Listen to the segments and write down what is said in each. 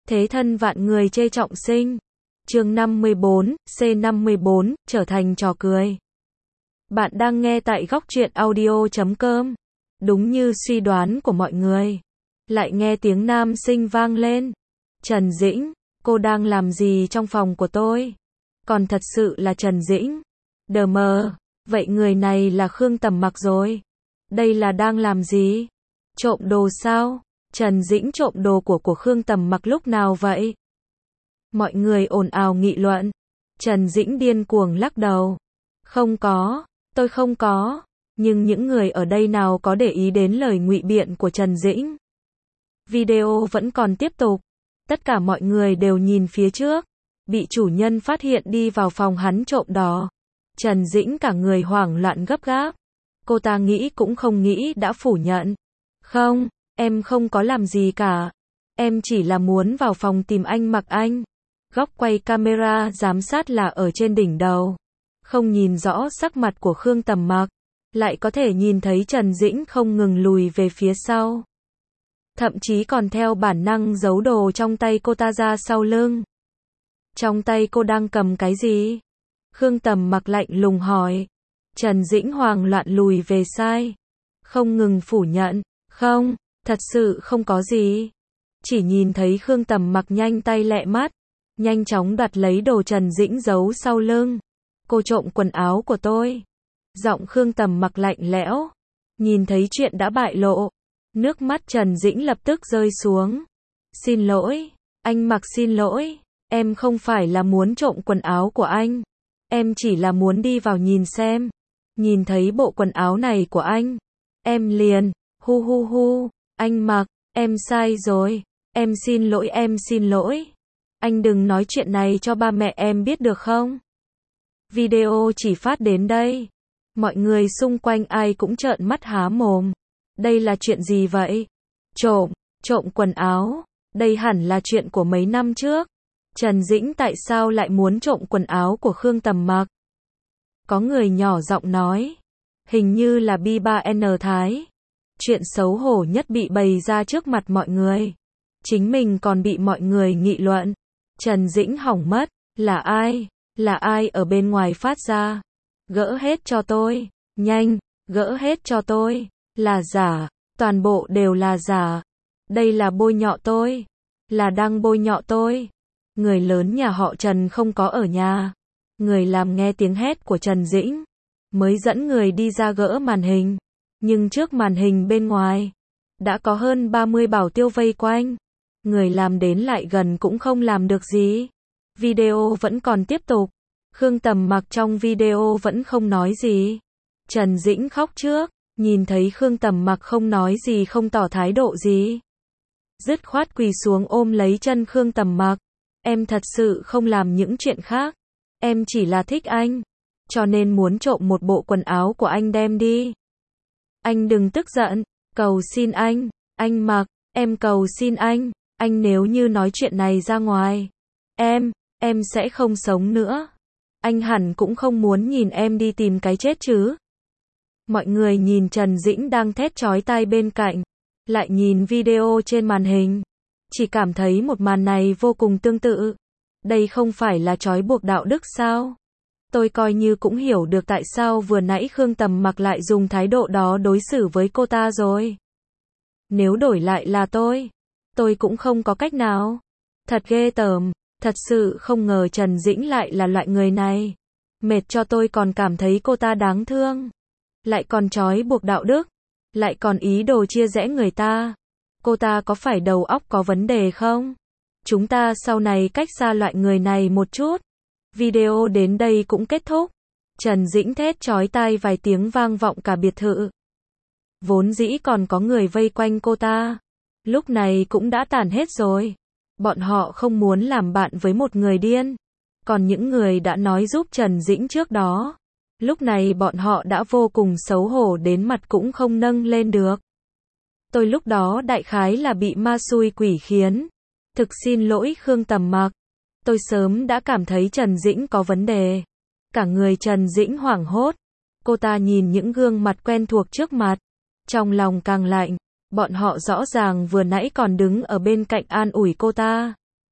Thế thân vạn người chê trọng sinh. Chương 54, C54, trở thành trò cười. Bạn đang nghe tại góc truyện audio.com. Đúng như suy đoán của mọi người, lại nghe tiếng nam sinh vang lên. Trần Dĩnh, cô đang làm gì trong phòng của tôi? Còn thật sự là Trần Dĩnh. Đờ mờ, vậy người này là Khương Tầm Mặc rồi. Đây là đang làm gì? Trộm đồ sao? Trần Dĩnh trộm đồ của Khương Tầm Mặc lúc nào vậy? Mọi người ồn ào nghị luận. Trần Dĩnh điên cuồng lắc đầu. Không có, tôi không có. Nhưng những người ở đây nào có để ý đến lời ngụy biện của Trần Dĩnh. Video vẫn còn tiếp tục. Tất cả mọi người đều nhìn phía trước. Bị chủ nhân phát hiện đi vào phòng hắn trộm đó. Trần Dĩnh cả người hoảng loạn gấp gáp. Cô ta nghĩ cũng không nghĩ đã phủ nhận. Không, em không có làm gì cả. Em chỉ là muốn vào phòng tìm anh Mặc Anh. Góc quay camera giám sát là ở trên đỉnh đầu. Không nhìn rõ sắc mặt của Khương Tầm Mặc. Lại có thể nhìn thấy Trần Dĩnh không ngừng lùi về phía sau. Thậm chí còn theo bản năng giấu đồ trong tay cô ta ra sau lưng. Trong tay cô đang cầm cái gì? Khương Tầm Mặc lạnh lùng hỏi. Trần Dĩnh hoảng loạn lùi về sai. Không ngừng phủ nhận. Không, thật sự không có gì. Chỉ nhìn thấy Khương Tầm Mặc nhanh tay lẹ mắt. Nhanh chóng đoạt lấy đồ Trần Dĩnh giấu sau lưng. Cô trộm quần áo của tôi. Giọng Khương Tầm Mặc lạnh lẽo. Nhìn thấy chuyện đã bại lộ. Nước mắt Trần Dĩnh lập tức rơi xuống. Xin lỗi, anh Mặc xin lỗi. Em không phải là muốn trộm quần áo của anh. Em chỉ là muốn đi vào nhìn xem. Nhìn thấy bộ quần áo này của anh. Em liền, hu hu hu, anh Mặc, em sai rồi. Em xin lỗi. Anh đừng nói chuyện này cho ba mẹ em biết được không? Video chỉ phát đến đây. Mọi người xung quanh ai cũng trợn mắt há mồm. Đây là chuyện gì vậy? Trộm quần áo. Đây hẳn là chuyện của mấy năm trước. Trần Dĩnh tại sao lại muốn trộm quần áo của Khương Tầm Mặc? Có người nhỏ giọng nói. Hình như là Bi3N Thái. Chuyện xấu hổ nhất bị bày ra trước mặt mọi người. Chính mình còn bị mọi người nghị luận. Trần Dĩnh hỏng mất. Là ai? Là ai ở bên ngoài phát ra? Gỡ hết cho tôi. Nhanh, gỡ hết cho tôi. Là giả. Toàn bộ đều là giả. Đây là bôi nhọ tôi. Là đang bôi nhọ tôi. Người lớn nhà họ Trần không có ở nhà. Người làm nghe tiếng hét của Trần Dĩnh. Mới dẫn người đi ra gỡ màn hình. Nhưng trước màn hình bên ngoài. Đã có hơn 30 bảo tiêu vây quanh. Người làm đến lại gần cũng không làm được gì. Video vẫn còn tiếp tục. Khương Tầm Mặc trong video vẫn không nói gì. Trần Dĩnh khóc trước. Nhìn thấy Khương Tầm Mặc không nói gì không tỏ thái độ gì. Dứt khoát quỳ xuống ôm lấy chân Khương Tầm Mặc. Em thật sự không làm những chuyện khác. Em chỉ là thích anh. Cho nên muốn trộm một bộ quần áo của anh đem đi. Anh đừng tức giận. Cầu xin anh Mặc. Em cầu xin anh. Anh nếu như nói chuyện này ra ngoài. Em sẽ không sống nữa. Anh hẳn cũng không muốn nhìn em đi tìm cái chết chứ. Mọi người nhìn Trần Dĩnh đang thét chói tai bên cạnh. Lại nhìn video trên màn hình. Chỉ cảm thấy một màn này vô cùng tương tự. Đây không phải là trói buộc đạo đức sao? Tôi coi như cũng hiểu được tại sao vừa nãy Khương Tầm Mặc lại dùng thái độ đó đối xử với cô ta rồi. Nếu đổi lại là tôi cũng không có cách nào. Thật ghê tởm, thật sự không ngờ Trần Dĩnh lại là loại người này. Mệt cho tôi còn cảm thấy cô ta đáng thương. Lại còn trói buộc đạo đức. Lại còn ý đồ chia rẽ người ta. Cô ta có phải đầu óc có vấn đề không? Chúng ta sau này cách xa loại người này một chút. Video đến đây cũng kết thúc. Trần Dĩnh thét chói tai vài tiếng vang vọng cả biệt thự. Vốn dĩ còn có người vây quanh cô ta. Lúc này cũng đã tản hết rồi. Bọn họ không muốn làm bạn với một người điên. Còn những người đã nói giúp Trần Dĩnh trước đó. Lúc này bọn họ đã vô cùng xấu hổ đến mặt cũng không nâng lên được. Tôi lúc đó đại khái là bị ma xui quỷ khiến. Thực xin lỗi Khương Tầm Mặc. Tôi sớm đã cảm thấy Trần Dĩnh có vấn đề. Cả người Trần Dĩnh hoảng hốt. Cô ta nhìn những gương mặt quen thuộc trước mặt. Trong lòng càng lạnh. Bọn họ rõ ràng vừa nãy còn đứng ở bên cạnh an ủi cô ta.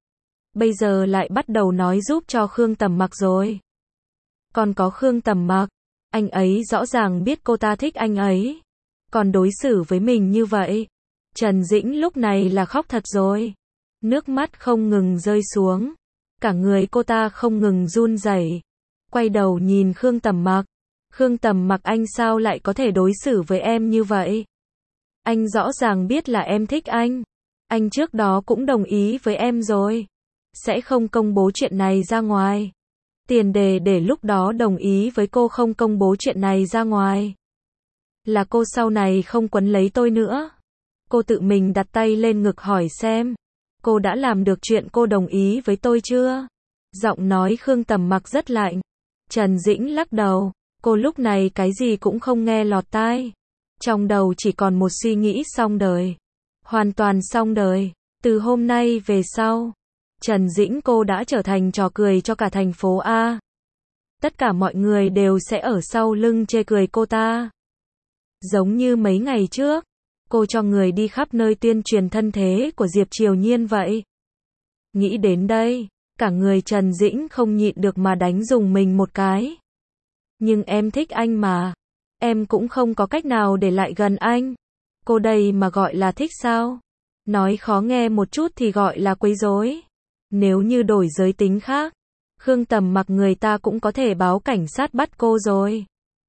bây giờ lại bắt đầu nói giúp cho Khương Tầm Mặc rồi. Còn có Khương Tầm Mặc, anh ấy rõ ràng biết cô ta thích anh ấy, còn đối xử với mình như vậy. Trần Dĩnh lúc này là khóc thật rồi. Nước mắt không ngừng rơi xuống. Cả người cô ta không ngừng run rẩy. Quay đầu nhìn Khương Tầm Mặc. Khương Tầm Mặc, anh sao lại có thể đối xử với em như vậy? Anh rõ ràng biết là em thích anh. Anh trước đó cũng đồng ý với em rồi. Sẽ không công bố chuyện này ra ngoài. Tiền đề để lúc đó đồng ý với cô không công bố chuyện này ra ngoài là cô sau này không quấn lấy tôi nữa. Cô tự mình đặt tay lên ngực hỏi xem, cô đã làm được chuyện cô đồng ý với tôi chưa? Giọng nói Khương Tầm Mặc rất lạnh. Trần Dĩnh lắc đầu, cô lúc này cái gì cũng không nghe lọt tai. Trong đầu chỉ còn một suy nghĩ xong đời. Hoàn toàn xong đời. Từ hôm nay về sau, Trần Dĩnh cô đã trở thành trò cười cho cả thành phố A. Tất cả mọi người đều sẽ ở sau lưng chê cười cô ta. Giống như mấy ngày trước, cô cho người đi khắp nơi tuyên truyền thân thế của Diệp Triều Nhiên vậy. Nghĩ đến đây, cả người Trần Dĩnh không nhịn được mà đánh rùng mình một cái. Nhưng em thích anh mà. Em cũng không có cách nào để lại gần anh. Cô đây mà gọi là thích sao? Nói khó nghe một chút thì gọi là quấy rối. Nếu như đổi giới tính khác, Khương Tầm Mặc người ta cũng có thể báo cảnh sát bắt cô rồi.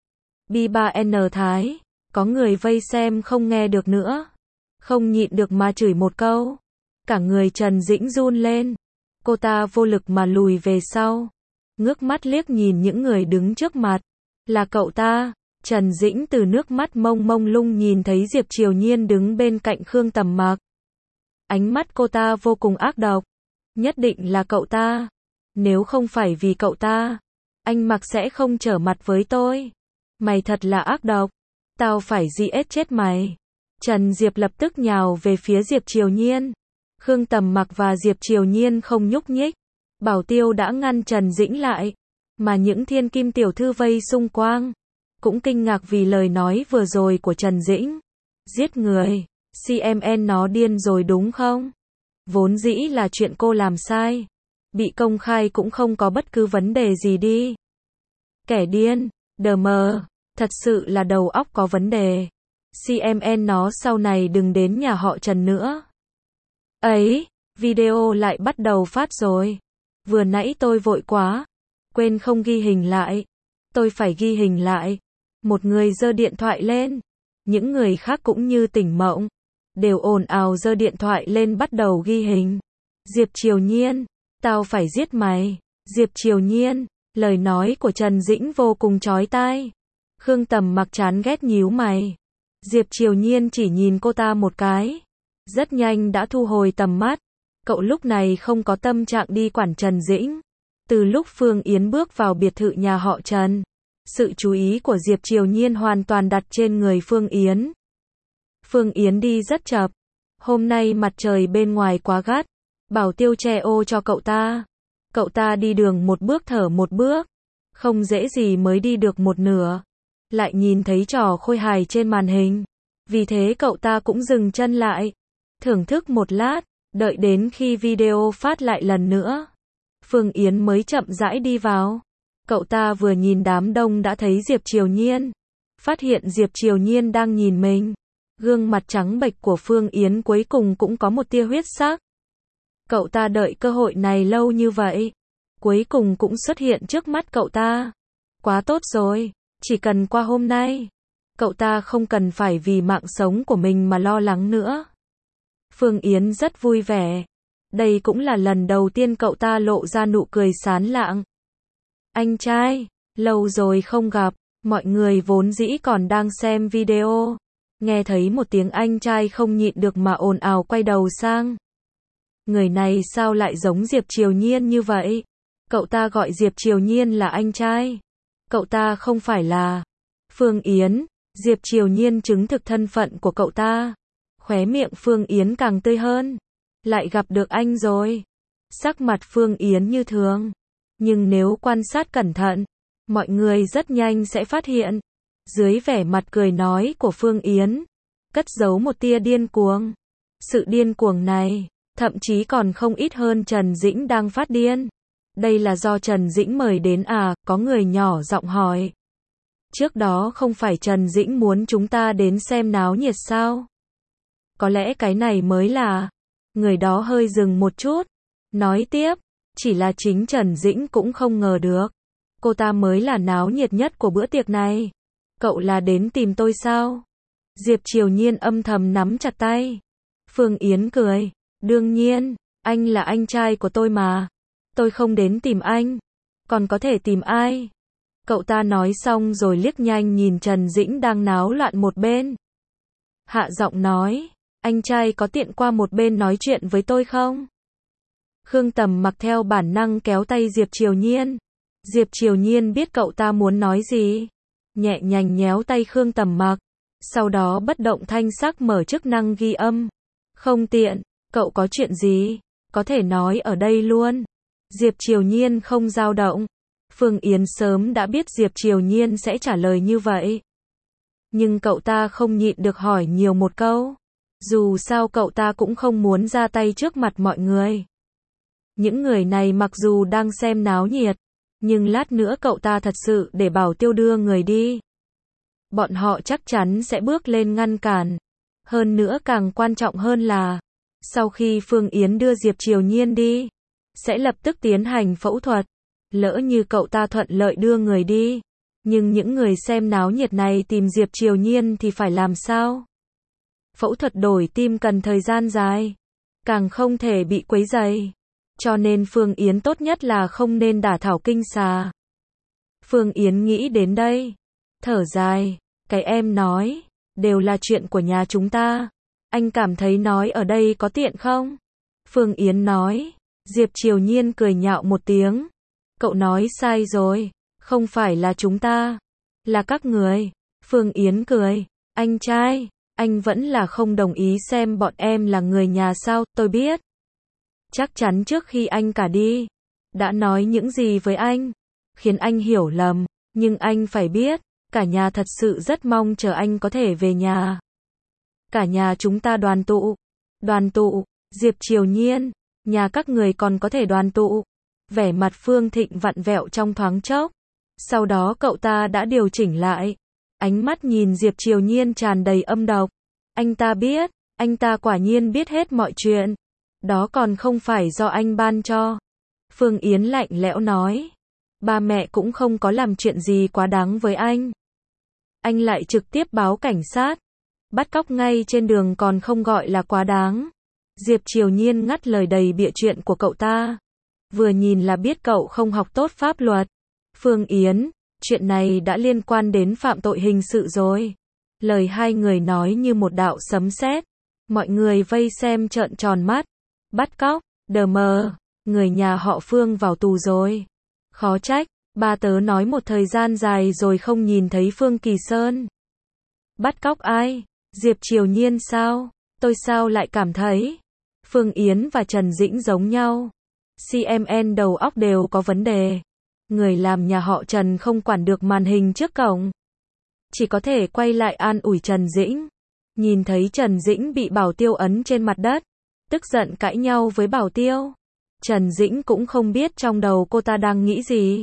B3N Thái, có người vây xem không nghe được nữa. Không nhịn được mà chửi một câu. Cả người Trần Dĩnh run lên. Cô ta vô lực mà lùi về sau. Ngước mắt liếc nhìn những người đứng trước mặt. Là cậu ta. Trần Dĩnh từ nước mắt mông mông lung nhìn thấy Diệp Triều Nhiên đứng bên cạnh Khương Tầm Mặc. Ánh mắt cô ta vô cùng ác độc. Nhất định là cậu ta. Nếu không phải vì cậu ta, anh Mặc sẽ không trở mặt với tôi. Mày thật là ác độc. Tao phải giết chết mày. Trần Diệp lập tức nhào về phía Diệp Triều Nhiên. Khương Tầm Mặc và Diệp Triều Nhiên không nhúc nhích. Bảo tiêu đã ngăn Trần Dĩnh lại. Mà những thiên kim tiểu thư vây xung quanh cũng kinh ngạc vì lời nói vừa rồi của Trần Dĩnh. Giết người. CMN nó điên rồi đúng không? Vốn dĩ là chuyện cô làm sai. Bị công khai cũng không có bất cứ vấn đề gì đi. Kẻ điên. Đờ mờ. Thật sự là đầu óc có vấn đề. CMN nó sau này đừng đến nhà họ Trần nữa. Ấy, video lại bắt đầu phát rồi. Vừa nãy tôi vội quá. Quên không ghi hình lại. Tôi phải ghi hình lại. Một người giơ điện thoại lên. Những người khác cũng như tỉnh mộng. Đều ồn ào giơ điện thoại lên bắt đầu ghi hình. Diệp Triều Nhiên. Tao phải giết mày. Diệp Triều Nhiên. Lời nói của Trần Dĩnh vô cùng chói tai. Khương Tầm Mặc chán ghét nhíu mày. Diệp Triều Nhiên chỉ nhìn cô ta một cái. Rất nhanh đã thu hồi tầm mắt. Cậu lúc này không có tâm trạng đi quản Trần Dĩnh. Từ lúc Phương Yến bước vào biệt thự nhà họ Trần, sự chú ý của Diệp Triều Nhiên hoàn toàn đặt trên người Phương Yến. Phương Yến đi rất chậm. Hôm nay mặt trời bên ngoài quá gắt. Bảo tiêu che ô cho cậu ta. Cậu ta đi đường một bước thở một bước. Không dễ gì mới đi được một nửa. Lại nhìn thấy trò khôi hài trên màn hình. Vì thế cậu ta cũng dừng chân lại. Thưởng thức một lát. Đợi đến khi video phát lại lần nữa, Phương Yến mới chậm rãi đi vào. Cậu ta vừa nhìn đám đông đã thấy Diệp Triều Nhiên. Phát hiện Diệp Triều Nhiên đang nhìn mình. Gương mặt trắng bệch của Phương Yến cuối cùng cũng có một tia huyết sắc. Cậu ta đợi cơ hội này lâu như vậy. Cuối cùng cũng xuất hiện trước mắt cậu ta. Quá tốt rồi. Chỉ cần qua hôm nay, cậu ta không cần phải vì mạng sống của mình mà lo lắng nữa. Phương Yến rất vui vẻ. Đây cũng là lần đầu tiên cậu ta lộ ra nụ cười sán lạng. Anh trai, lâu rồi không gặp. Mọi người vốn dĩ còn đang xem video. Nghe thấy một tiếng anh trai không nhịn được mà ồn ào quay đầu sang. Người này sao lại giống Diệp Triều Nhiên như vậy? Cậu ta gọi Diệp Triều Nhiên là anh trai. Cậu ta không phải là Phương Yến. Diệp Triều Nhiên chứng thực thân phận của cậu ta. Khóe miệng Phương Yến càng tươi hơn. Lại gặp được anh rồi. Sắc mặt Phương Yến như thường. Nhưng nếu quan sát cẩn thận, mọi người rất nhanh sẽ phát hiện. Dưới vẻ mặt cười nói của Phương Yến, cất giấu một tia điên cuồng. Sự điên cuồng này, Thậm chí còn không ít hơn Trần Dĩnh đang phát điên. Đây là do Trần Dĩnh mời đến à, có người nhỏ giọng hỏi. Trước đó không phải Trần Dĩnh muốn chúng ta đến xem náo nhiệt sao? Có lẽ cái này mới là. Người đó hơi dừng một chút. Nói tiếp, chỉ là chính Trần Dĩnh cũng không ngờ được. Cô ta mới là náo nhiệt nhất của bữa tiệc này. Cậu là đến tìm tôi sao? Diệp Triều Nhiên âm thầm nắm chặt tay. Phương Yến cười. Đương nhiên, anh là anh trai của tôi mà. Tôi không đến tìm anh. Còn có thể tìm ai? Cậu ta nói xong rồi liếc nhanh nhìn Trần Dĩnh đang náo loạn một bên. Hạ giọng nói, anh trai có tiện qua một bên nói chuyện với tôi không? Khương Tầm Mặc theo bản năng kéo tay Diệp Triều Nhiên. Diệp Triều Nhiên biết cậu ta muốn nói gì. Nhẹ nhàng nhéo tay Khương Tầm Mặc. Sau đó bất động thanh sắc mở chức năng ghi âm. Không tiện, cậu có chuyện gì? Có thể nói ở đây luôn. Diệp Triều Nhiên không dao động. Phương Yến sớm đã biết Diệp Triều Nhiên sẽ trả lời như vậy. Nhưng cậu ta không nhịn được hỏi nhiều một câu. Dù sao cậu ta cũng không muốn ra tay trước mặt mọi người. Những người này mặc dù đang xem náo nhiệt, nhưng lát nữa cậu ta thật sự để Bảo Tiêu đưa người đi. Bọn họ chắc chắn sẽ bước lên ngăn cản. Hơn nữa càng quan trọng hơn là, sau khi Phương Yến đưa Diệp Triều Nhiên đi, sẽ lập tức tiến hành phẫu thuật. Lỡ như cậu ta thuận lợi đưa người đi, nhưng những người xem náo nhiệt này tìm Diệp Triều Nhiên thì phải làm sao? Phẫu thuật đổi tim cần thời gian dài, càng không thể bị quấy rầy. Cho nên Phương Yến tốt nhất là không nên đả thảo kinh xà. Phương Yến nghĩ đến đây, thở dài, cái em nói, đều là chuyện của nhà chúng ta. Anh cảm thấy nói ở đây có tiện không? Phương Yến nói. Diệp Triều Nhiên cười nhạo một tiếng. Cậu nói sai rồi, không phải là chúng ta, là các người. Phương Yến cười. Anh trai, anh vẫn là không đồng ý xem bọn em là người nhà sao? Tôi biết. Chắc chắn trước khi anh cả đi, đã nói những gì với anh, khiến anh hiểu lầm, nhưng anh phải biết, cả nhà thật sự rất mong chờ anh có thể về nhà. Cả nhà chúng ta đoàn tụ. Đoàn tụ, Diệp Triều Nhiên, nhà các người còn có thể đoàn tụ. Vẻ mặt Phương Thịnh vặn vẹo trong thoáng chốc. Sau đó cậu ta đã điều chỉnh lại. Ánh mắt nhìn Diệp Triều Nhiên tràn đầy âm độc. Anh ta biết, anh ta quả nhiên biết hết mọi chuyện. Đó còn không phải do anh ban cho. Phương Yến lạnh lẽo nói. Ba mẹ cũng không có làm chuyện gì quá đáng với anh. Anh lại trực tiếp báo cảnh sát. Bắt cóc ngay trên đường còn không gọi là quá đáng. Diệp Triều Nhiên ngắt lời đầy bịa chuyện của cậu ta. Vừa nhìn là biết cậu không học tốt pháp luật. Phương Yến, chuyện này đã liên quan đến phạm tội hình sự rồi. Lời hai người nói như một đạo sấm sét. Mọi người vây xem trợn tròn mắt. Bắt cóc, đờ mờ, người nhà họ Phương vào tù rồi. Khó trách, ba tớ nói một thời gian dài rồi không nhìn thấy Phương Kỳ Sơn. Bắt cóc ai? Diệp Triều Nhiên sao? Tôi sao lại cảm thấy Phương Yến và Trần Dĩnh giống nhau. CMN đầu óc đều có vấn đề. Người làm nhà họ Trần không quản được màn hình trước cổng. Chỉ có thể quay lại an ủi Trần Dĩnh. Nhìn thấy Trần Dĩnh bị Bảo Tiêu ấn trên mặt đất, tức giận cãi nhau với Bảo Tiêu. Trần Dĩnh cũng không biết trong đầu cô ta đang nghĩ gì.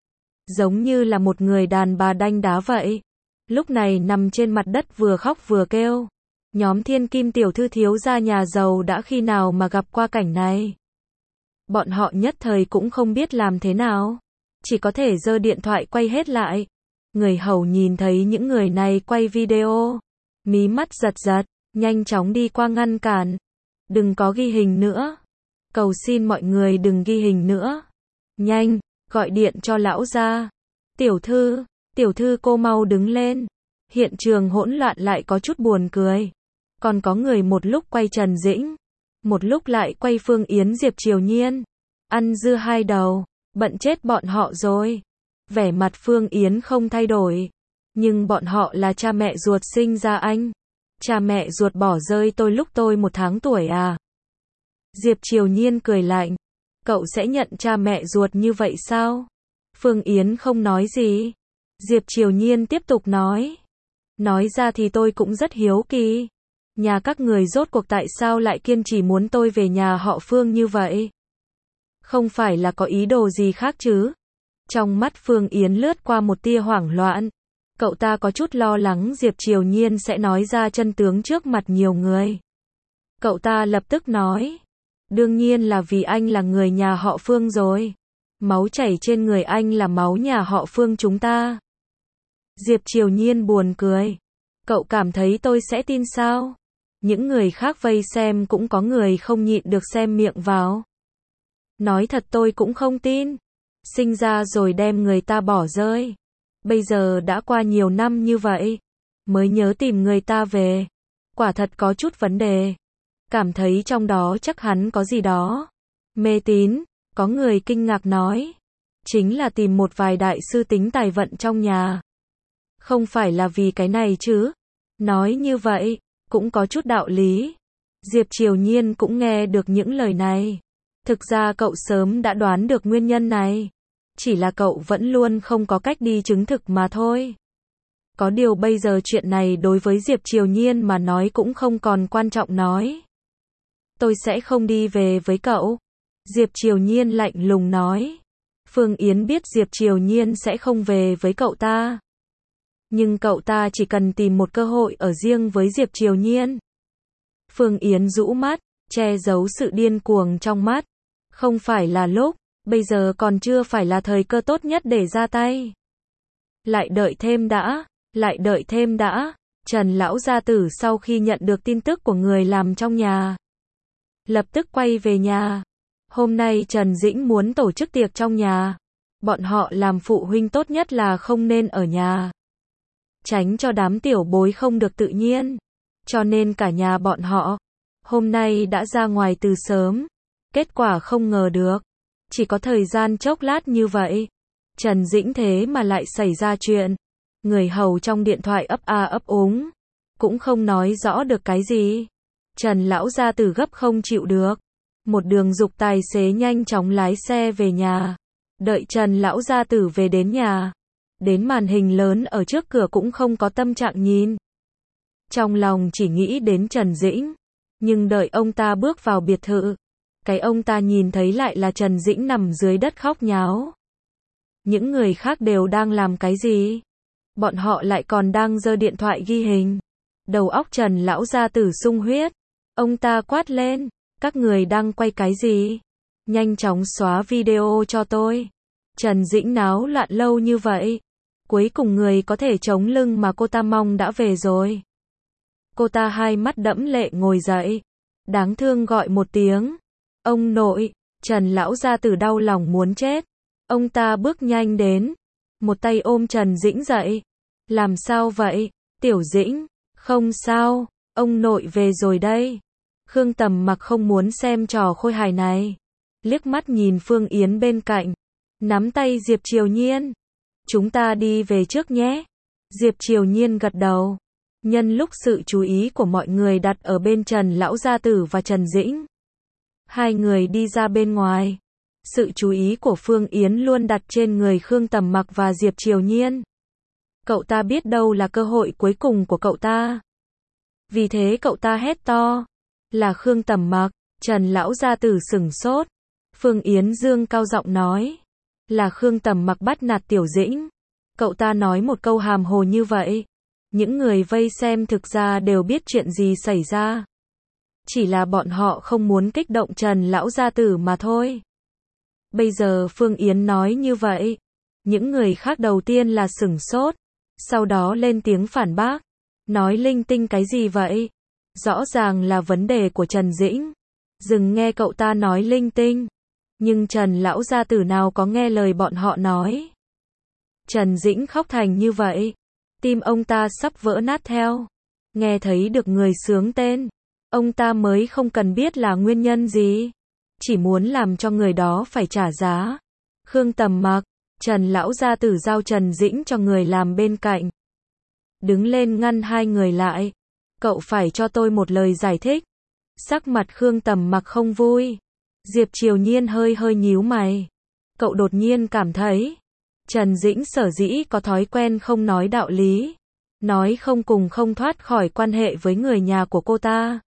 Giống như là một người đàn bà đanh đá vậy. Lúc này nằm trên mặt đất vừa khóc vừa kêu. Nhóm Thiên Kim tiểu thư thiếu gia nhà giàu đã khi nào mà gặp qua cảnh này. Bọn họ nhất thời cũng không biết làm thế nào. Chỉ có thể giơ điện thoại quay hết lại. Người hầu nhìn thấy những người này quay video. Mí mắt giật giật, nhanh chóng đi qua ngăn cản. Đừng có ghi hình nữa. Cầu xin mọi người đừng ghi hình nữa. Nhanh, gọi điện cho lão gia. Tiểu thư cô mau đứng lên. Hiện trường hỗn loạn lại có chút buồn cười. Còn có người một lúc quay Trần Dĩnh, một lúc lại quay Phương Yến Diệp Triều Nhiên. Ăn dưa hai đầu, bận chết bọn họ rồi. Vẻ mặt Phương Yến không thay đổi. Nhưng bọn họ là cha mẹ ruột sinh ra anh. Cha mẹ ruột bỏ rơi tôi lúc tôi 1 tháng tuổi à? Diệp Triều Nhiên cười lạnh. Cậu sẽ nhận cha mẹ ruột như vậy sao? Phương Yến không nói gì. Diệp Triều Nhiên tiếp tục nói. Nói ra thì tôi cũng rất hiếu kỳ. Nhà các người rốt cuộc tại sao lại kiên trì muốn tôi về nhà họ Phương như vậy? Không phải là có ý đồ gì khác chứ? Trong mắt Phương Yến lướt qua một tia hoảng loạn. Cậu ta có chút lo lắng Diệp Triều Nhiên sẽ nói ra chân tướng trước mặt nhiều người. Cậu ta lập tức nói. Đương nhiên là vì anh là người nhà họ Phương rồi. Máu chảy trên người anh là máu nhà họ Phương chúng ta. Diệp Triều Nhiên buồn cười. Cậu cảm thấy tôi sẽ tin sao? Những người khác vây xem cũng có người không nhịn được xem miệng vào. Nói thật tôi cũng không tin. Sinh ra rồi đem người ta bỏ rơi. Bây giờ đã qua nhiều năm như vậy. Mới nhớ tìm người ta về. Quả thật có chút vấn đề. Cảm thấy trong đó chắc hắn có gì đó. Mê tín, có người kinh ngạc nói. Chính là tìm một vài đại sư tính tài vận trong nhà. Không phải là vì cái này chứ. Nói như vậy, cũng có chút đạo lý. Diệp Triều Nhiên cũng nghe được những lời này. Thực ra cậu sớm đã đoán được nguyên nhân này. Chỉ là cậu vẫn luôn không có cách đi chứng thực mà thôi. Có điều bây giờ chuyện này đối với Diệp Triều Nhiên mà nói cũng không còn quan trọng nói. Tôi sẽ không đi về với cậu. Diệp Triều Nhiên lạnh lùng nói. Phương Yến biết Diệp Triều Nhiên sẽ không về với cậu ta. Nhưng cậu ta chỉ cần tìm một cơ hội ở riêng với Diệp Triều Nhiên. Phương Yến rũ mắt, che giấu sự điên cuồng trong mắt. Không phải là lúc, bây giờ còn chưa phải là thời cơ tốt nhất để ra tay. Lại đợi thêm đã, lại đợi thêm đã. Trần lão gia tử sau khi nhận được tin tức của người làm trong nhà, lập tức quay về nhà. Hôm nay Trần Dĩnh muốn tổ chức tiệc trong nhà. Bọn họ làm phụ huynh tốt nhất là không nên ở nhà. Tránh cho đám tiểu bối không được tự nhiên. Cho nên cả nhà bọn họ, hôm nay đã ra ngoài từ sớm. Kết quả không ngờ được. Chỉ có thời gian chốc lát như vậy. Trần Dĩnh thế mà lại xảy ra chuyện. Người hầu trong điện thoại ấp a ấp úng. Cũng không nói rõ được cái gì. Trần lão gia tử gấp không chịu được. Một đường giục tài xế nhanh chóng lái xe về nhà. Đợi Trần lão gia tử về đến nhà. Đến màn hình lớn ở trước cửa cũng không có tâm trạng nhìn. Trong lòng chỉ nghĩ đến Trần Dĩnh. Nhưng đợi ông ta bước vào biệt thự. Cái ông ta nhìn thấy lại là Trần Dĩnh nằm dưới đất khóc nháo. Những người khác đều đang làm cái gì? Bọn họ lại còn đang giơ điện thoại ghi hình. Đầu óc Trần lão gia tử sung huyết. Ông ta quát lên. Các người đang quay cái gì? Nhanh chóng xóa video cho tôi. Trần Dĩnh náo loạn lâu như vậy. Cuối cùng người có thể chống lưng mà cô ta mong đã về rồi. Cô ta hai mắt đẫm lệ ngồi dậy. Đáng thương gọi một tiếng. Ông nội. Trần lão gia tử đau lòng muốn chết. Ông ta bước nhanh đến. Một tay ôm Trần Dĩnh dậy. Làm sao vậy? Tiểu Dĩnh. Không sao. Ông nội về rồi đây. Khương Tầm Mặc không muốn xem trò khôi hài này. Liếc mắt nhìn Phương Yến bên cạnh. Nắm tay Diệp Triều Nhiên. Chúng ta đi về trước nhé. Diệp Triều Nhiên gật đầu. Nhân lúc sự chú ý của mọi người đặt ở bên Trần lão gia tử và Trần Dĩnh. Hai người đi ra bên ngoài. Sự chú ý của Phương Yến luôn đặt trên người Khương Tầm Mặc và Diệp Triều Nhiên. Cậu ta biết đâu là cơ hội cuối cùng của cậu ta. Vì thế cậu ta hét to. Là Khương Tầm Mặc. Trần lão gia tử sửng sốt. Phương Yến dương cao giọng nói. Là Khương Tầm Mặc bắt nạt Tiểu Dĩnh. Cậu ta nói một câu hàm hồ như vậy. Những người vây xem thực ra đều biết chuyện gì xảy ra. Chỉ là bọn họ không muốn kích động Trần lão gia tử mà thôi. Bây giờ Phương Yến nói như vậy. Những người khác đầu tiên là sửng sốt. Sau đó lên tiếng phản bác. Nói linh tinh cái gì vậy? Rõ ràng là vấn đề của Trần Dĩnh. Dừng nghe cậu ta nói linh tinh. Nhưng Trần lão gia tử nào có nghe lời bọn họ nói. Trần Dĩnh khóc thành như vậy. Tim ông ta sắp vỡ nát theo. Nghe thấy được người xướng tên. Ông ta mới không cần biết là nguyên nhân gì. Chỉ muốn làm cho người đó phải trả giá. Khương Tầm Mặc. Trần lão gia tử giao Trần Dĩnh cho người làm bên cạnh. Đứng lên ngăn hai người lại. Cậu phải cho tôi một lời giải thích. Sắc mặt Khương Tầm Mặc không vui. Diệp Triều Nhiên hơi hơi nhíu mày. Cậu đột nhiên cảm thấy. Trần Dĩnh sở dĩ có thói quen không nói đạo lý. nói không cùng không thoát khỏi quan hệ với người nhà của cô ta.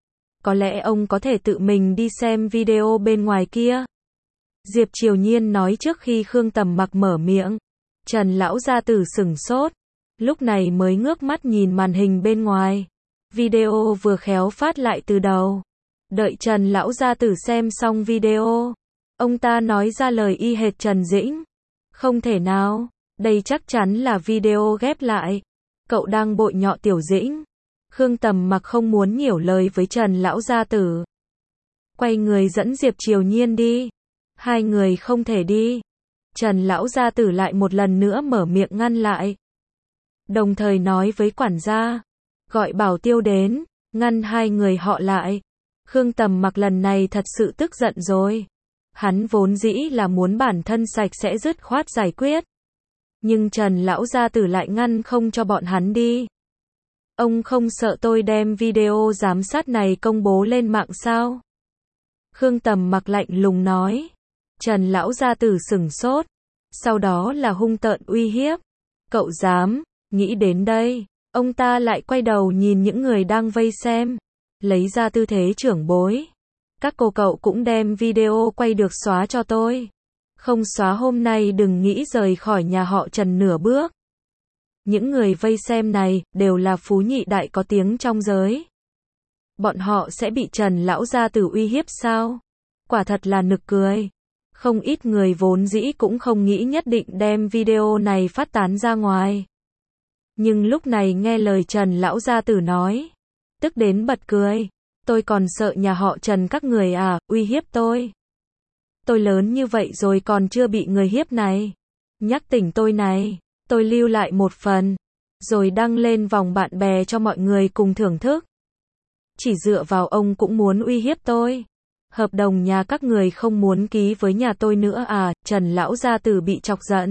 Có lẽ ông có thể tự mình đi xem video bên ngoài kia. Diệp Triều Nhiên nói trước khi Khương Tầm Mặc mở miệng. Trần lão gia tử sửng sốt, lúc này mới ngước mắt nhìn màn hình bên ngoài. Video vừa khéo phát lại từ đầu. Đợi Trần lão gia tử xem xong video, ông ta nói ra lời y hệt Trần Dĩnh. Không thể nào, đây chắc chắn là video ghép lại. Cậu đang bội nhọ Tiểu Dĩnh. Khương Tầm Mặc không muốn nhiều lời với Trần lão gia tử. Quay người dẫn Diệp Triều Nhiên đi. Hai người không thể đi. Trần lão gia tử lại một lần nữa mở miệng ngăn lại. Đồng thời nói với quản gia, gọi Bảo Tiêu đến, ngăn hai người họ lại. Khương Tầm Mặc lần này thật sự tức giận rồi. Hắn vốn dĩ là muốn bản thân sạch sẽ dứt khoát giải quyết. Nhưng Trần lão gia tử lại ngăn không cho bọn hắn đi. Ông không sợ tôi đem video giám sát này công bố lên mạng sao? Khương Tầm Mặc lạnh lùng nói. Trần lão gia tử sửng sốt. Sau đó là hung tợn uy hiếp. Cậu dám, nghĩ đến đây. Ông ta lại quay đầu nhìn những người đang vây xem. Lấy ra tư thế trưởng bối. Các cô cậu cũng đem video quay được xóa cho tôi. Không xóa hôm nay đừng nghĩ rời khỏi nhà họ Trần nửa bước. Những người vây xem này đều là phú nhị đại có tiếng trong giới. Bọn họ sẽ bị Trần lão gia tử uy hiếp sao? Quả thật là nực cười. Không ít người vốn dĩ cũng không nghĩ nhất định đem video này phát tán ra ngoài. Nhưng lúc này nghe lời Trần lão gia tử nói, tức đến bật cười. Tôi còn sợ nhà họ Trần các người à, uy hiếp tôi. Tôi lớn như vậy rồi còn chưa bị người hiếp này. Nhắc tỉnh tôi này, tôi lưu lại một phần, rồi đăng lên vòng bạn bè cho mọi người cùng thưởng thức. Chỉ dựa vào ông cũng muốn uy hiếp tôi. Hợp đồng nhà các người không muốn ký với nhà tôi nữa à, Trần lão gia tử bị chọc giận.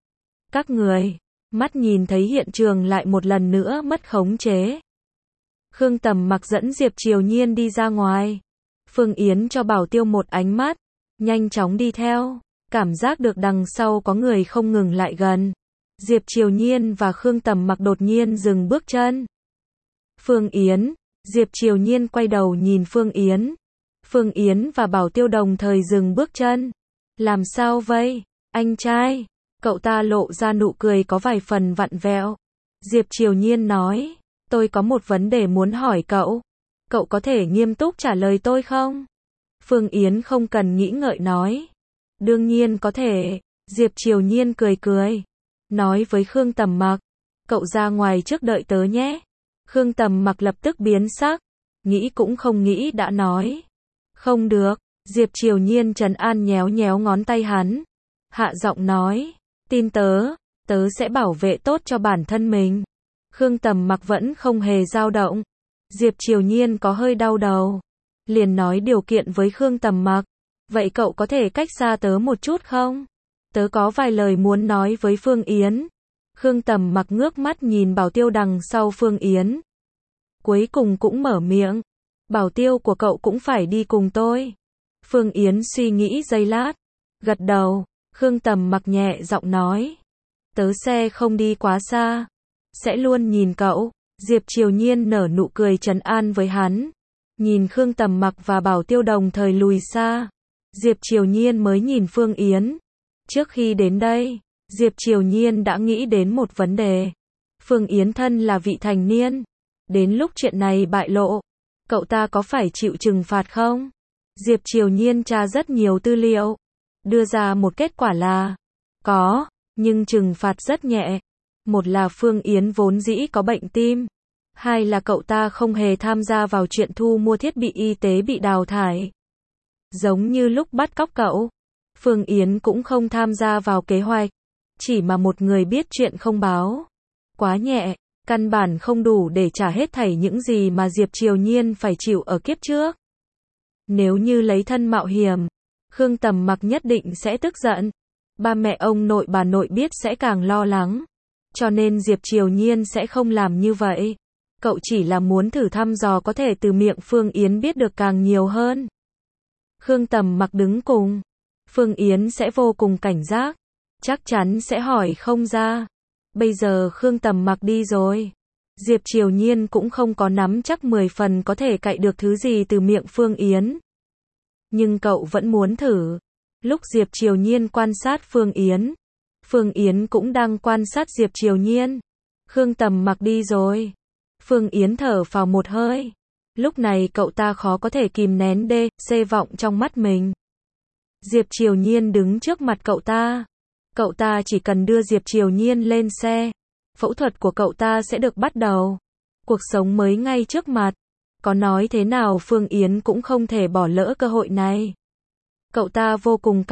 Các người, mắt nhìn thấy hiện trường lại một lần nữa mất khống chế. Khương Tầm Mặc dẫn Diệp Triều Nhiên đi ra ngoài. Phương Yến cho Bảo Tiêu một ánh mắt, nhanh chóng đi theo, cảm giác được đằng sau có người không ngừng lại gần. Diệp Triều Nhiên và Khương Tầm Mặc đột nhiên dừng bước chân. Phương Yến, Diệp Triều Nhiên quay đầu nhìn Phương Yến. Phương Yến và Bảo Tiêu đồng thời dừng bước chân. Làm sao vậy, anh trai? Cậu ta lộ ra nụ cười có vài phần vặn vẹo. Diệp Triều Nhiên nói, tôi có một vấn đề muốn hỏi cậu. Cậu có thể nghiêm túc trả lời tôi không? Phương Yến không cần nghĩ ngợi nói. Đương nhiên có thể. Diệp Triều Nhiên cười cười. Nói với Khương Tầm Mặc, cậu ra ngoài trước đợi tớ nhé. Khương Tầm Mặc lập tức biến sắc. Nghĩ cũng không nghĩ đã nói. Không được. Diệp Triều Nhiên trấn an nhéo nhéo ngón tay hắn. Hạ giọng nói, tin tớ, tớ sẽ bảo vệ tốt cho bản thân mình. Khương Tầm Mặc vẫn không hề dao động. Diệp Triều Nhiên có hơi đau đầu. Liền nói điều kiện với Khương Tầm Mặc. Vậy cậu có thể cách xa tớ một chút không? Tớ có vài lời muốn nói với Phương Yến. Khương Tầm Mặc ngước mắt nhìn Bảo Tiêu đằng sau Phương Yến. Cuối cùng cũng mở miệng. Bảo Tiêu của cậu cũng phải đi cùng tôi. Phương Yến suy nghĩ giây lát. Gật đầu. Khương Tầm Mặc nhẹ giọng nói. Tớ sẽ không đi quá xa. Sẽ luôn nhìn cậu. Diệp Triều Nhiên nở nụ cười trấn an với hắn. Nhìn Khương Tầm Mặc và Bảo Tiêu đồng thời lùi xa. Diệp Triều Nhiên mới nhìn Phương Yến. Trước khi đến đây, Diệp Triều Nhiên đã nghĩ đến một vấn đề. Phương Yến thân là vị thành niên. Đến lúc chuyện này bại lộ, cậu ta có phải chịu trừng phạt không? Diệp Triều Nhiên tra rất nhiều tư liệu. Đưa ra một kết quả là có, nhưng trừng phạt rất nhẹ. Một là Phương Yến vốn dĩ có bệnh tim. Hai là cậu ta không hề tham gia vào chuyện thu mua thiết bị y tế bị đào thải. Giống như lúc bắt cóc cậu, Phương Yến cũng không tham gia vào kế hoạch. Chỉ mà một người biết chuyện không báo. Quá nhẹ, căn bản không đủ để trả hết thảy những gì mà Diệp Triều Nhiên phải chịu ở kiếp trước. Nếu như lấy thân mạo hiểm, Khương Tầm Mặc nhất định sẽ tức giận. Ba mẹ ông nội bà nội biết sẽ càng lo lắng. Cho nên Diệp Triều Nhiên sẽ không làm như vậy. Cậu chỉ là muốn thử thăm dò có thể từ miệng Phương Yến biết được càng nhiều hơn. Khương Tầm Mặc đứng cùng. Phương Yến sẽ vô cùng cảnh giác. Chắc chắn sẽ hỏi không ra. Bây giờ Khương Tầm Mặc đi rồi. Diệp Triều Nhiên cũng không có nắm chắc 10 phần có thể cạy được thứ gì từ miệng Phương Yến. Nhưng cậu vẫn muốn thử. Lúc Diệp Triều Nhiên quan sát Phương Yến cũng đang quan sát Diệp Triều Nhiên. Khương Tầm Mặc đi rồi. Phương Yến thở phào một hơi. Lúc này cậu ta khó có thể kìm nén vọng trong mắt mình. Diệp Triều Nhiên đứng trước mặt cậu ta. Cậu ta chỉ cần đưa Diệp Triều Nhiên lên xe. Phẫu thuật của cậu ta sẽ được bắt đầu. Cuộc sống mới ngay trước mặt. Có nói thế nào Phương Yến cũng không thể bỏ lỡ cơ hội này. Cậu ta vô cùng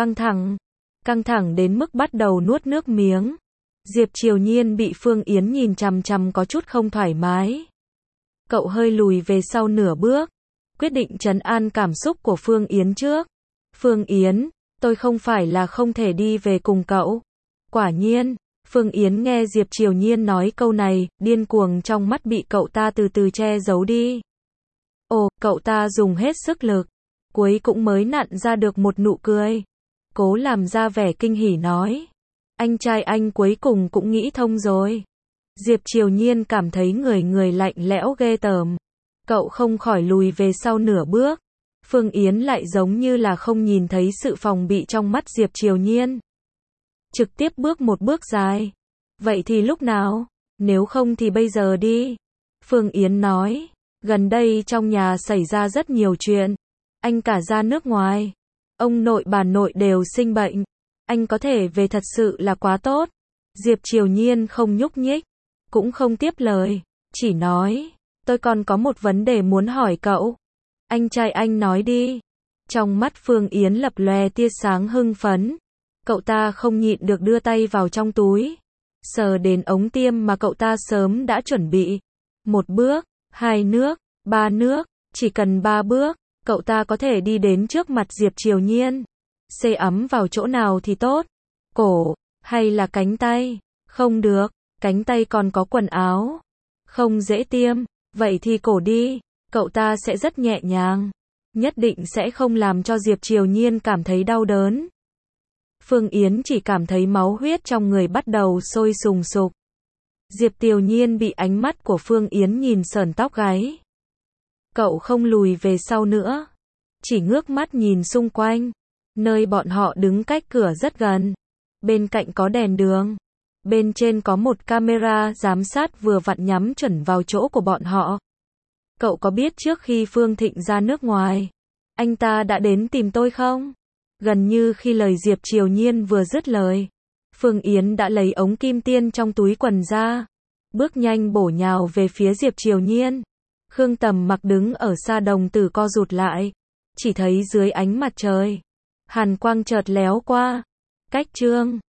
căng thẳng đến mức bắt đầu nuốt nước miếng. Diệp Triều Nhiên bị Phương Yến nhìn chằm chằm có chút không thoải mái. Cậu hơi lùi về sau nửa bước, quyết định trấn an cảm xúc của Phương Yến trước. Phương Yến, tôi không phải là không thể đi về cùng cậu. Quả nhiên, Phương Yến nghe Diệp Triều Nhiên nói câu này, điên cuồng trong mắt bị cậu ta từ từ che giấu đi. Ồ, cậu ta dùng hết sức lực, cuối cũng mới nặn ra được một nụ cười. Cố làm ra vẻ kinh hỉ nói. Anh trai anh cuối cùng cũng nghĩ thông rồi. Diệp Triều Nhiên cảm thấy người lạnh lẽo ghê tởm. Cậu không khỏi lùi về sau nửa bước. Phương Yến lại giống như là không nhìn thấy sự phòng bị trong mắt Diệp Triều Nhiên. Trực tiếp bước một bước dài. Vậy thì lúc nào? Nếu không thì bây giờ đi. Phương Yến nói. Gần đây trong nhà xảy ra rất nhiều chuyện. Anh cả ra nước ngoài. Ông nội bà nội đều sinh bệnh. Anh có thể về thật sự là quá tốt. Diệp Triều Nhiên không nhúc nhích. Cũng không tiếp lời. Chỉ nói. Tôi còn có một vấn đề muốn hỏi cậu. Anh trai anh nói đi. Trong mắt Phương Yến lập lòe tia sáng hưng phấn. Cậu ta không nhịn được đưa tay vào trong túi. Sờ đến ống tiêm mà cậu ta sớm đã chuẩn bị. 1 bước, 2 nước, 3 nước. Chỉ cần 3 bước, cậu ta có thể đi đến trước mặt Diệp Triều Nhiên. Xê ấm vào chỗ nào thì tốt? Cổ, hay là cánh tay? Không được, cánh tay còn có quần áo. Không dễ tiêm, vậy thì cổ đi. Cậu ta sẽ rất nhẹ nhàng. Nhất định sẽ không làm cho Diệp Triều Nhiên cảm thấy đau đớn. Phương Yến chỉ cảm thấy máu huyết trong người bắt đầu sôi sùng sục. Diệp Triều Nhiên bị ánh mắt của Phương Yến nhìn sởn tóc gáy. Cậu không lùi về sau nữa. Chỉ ngước mắt nhìn xung quanh. Nơi bọn họ đứng cách cửa rất gần. Bên cạnh có đèn đường. Bên trên có một camera giám sát vừa vặn nhắm chuẩn vào chỗ của bọn họ. Cậu có biết trước khi Phương Thịnh ra nước ngoài, anh ta đã đến tìm tôi không? Gần như khi lời Diệp Triều Nhiên vừa dứt lời, Phương Yến đã lấy ống kim tiêm trong túi quần ra, bước nhanh bổ nhào về phía Diệp Triều Nhiên. Khương Tầm Mặc đứng ở xa đồng tử co rụt lại, chỉ thấy dưới ánh mặt trời, hàn quang chợt léo qua. Cách Trương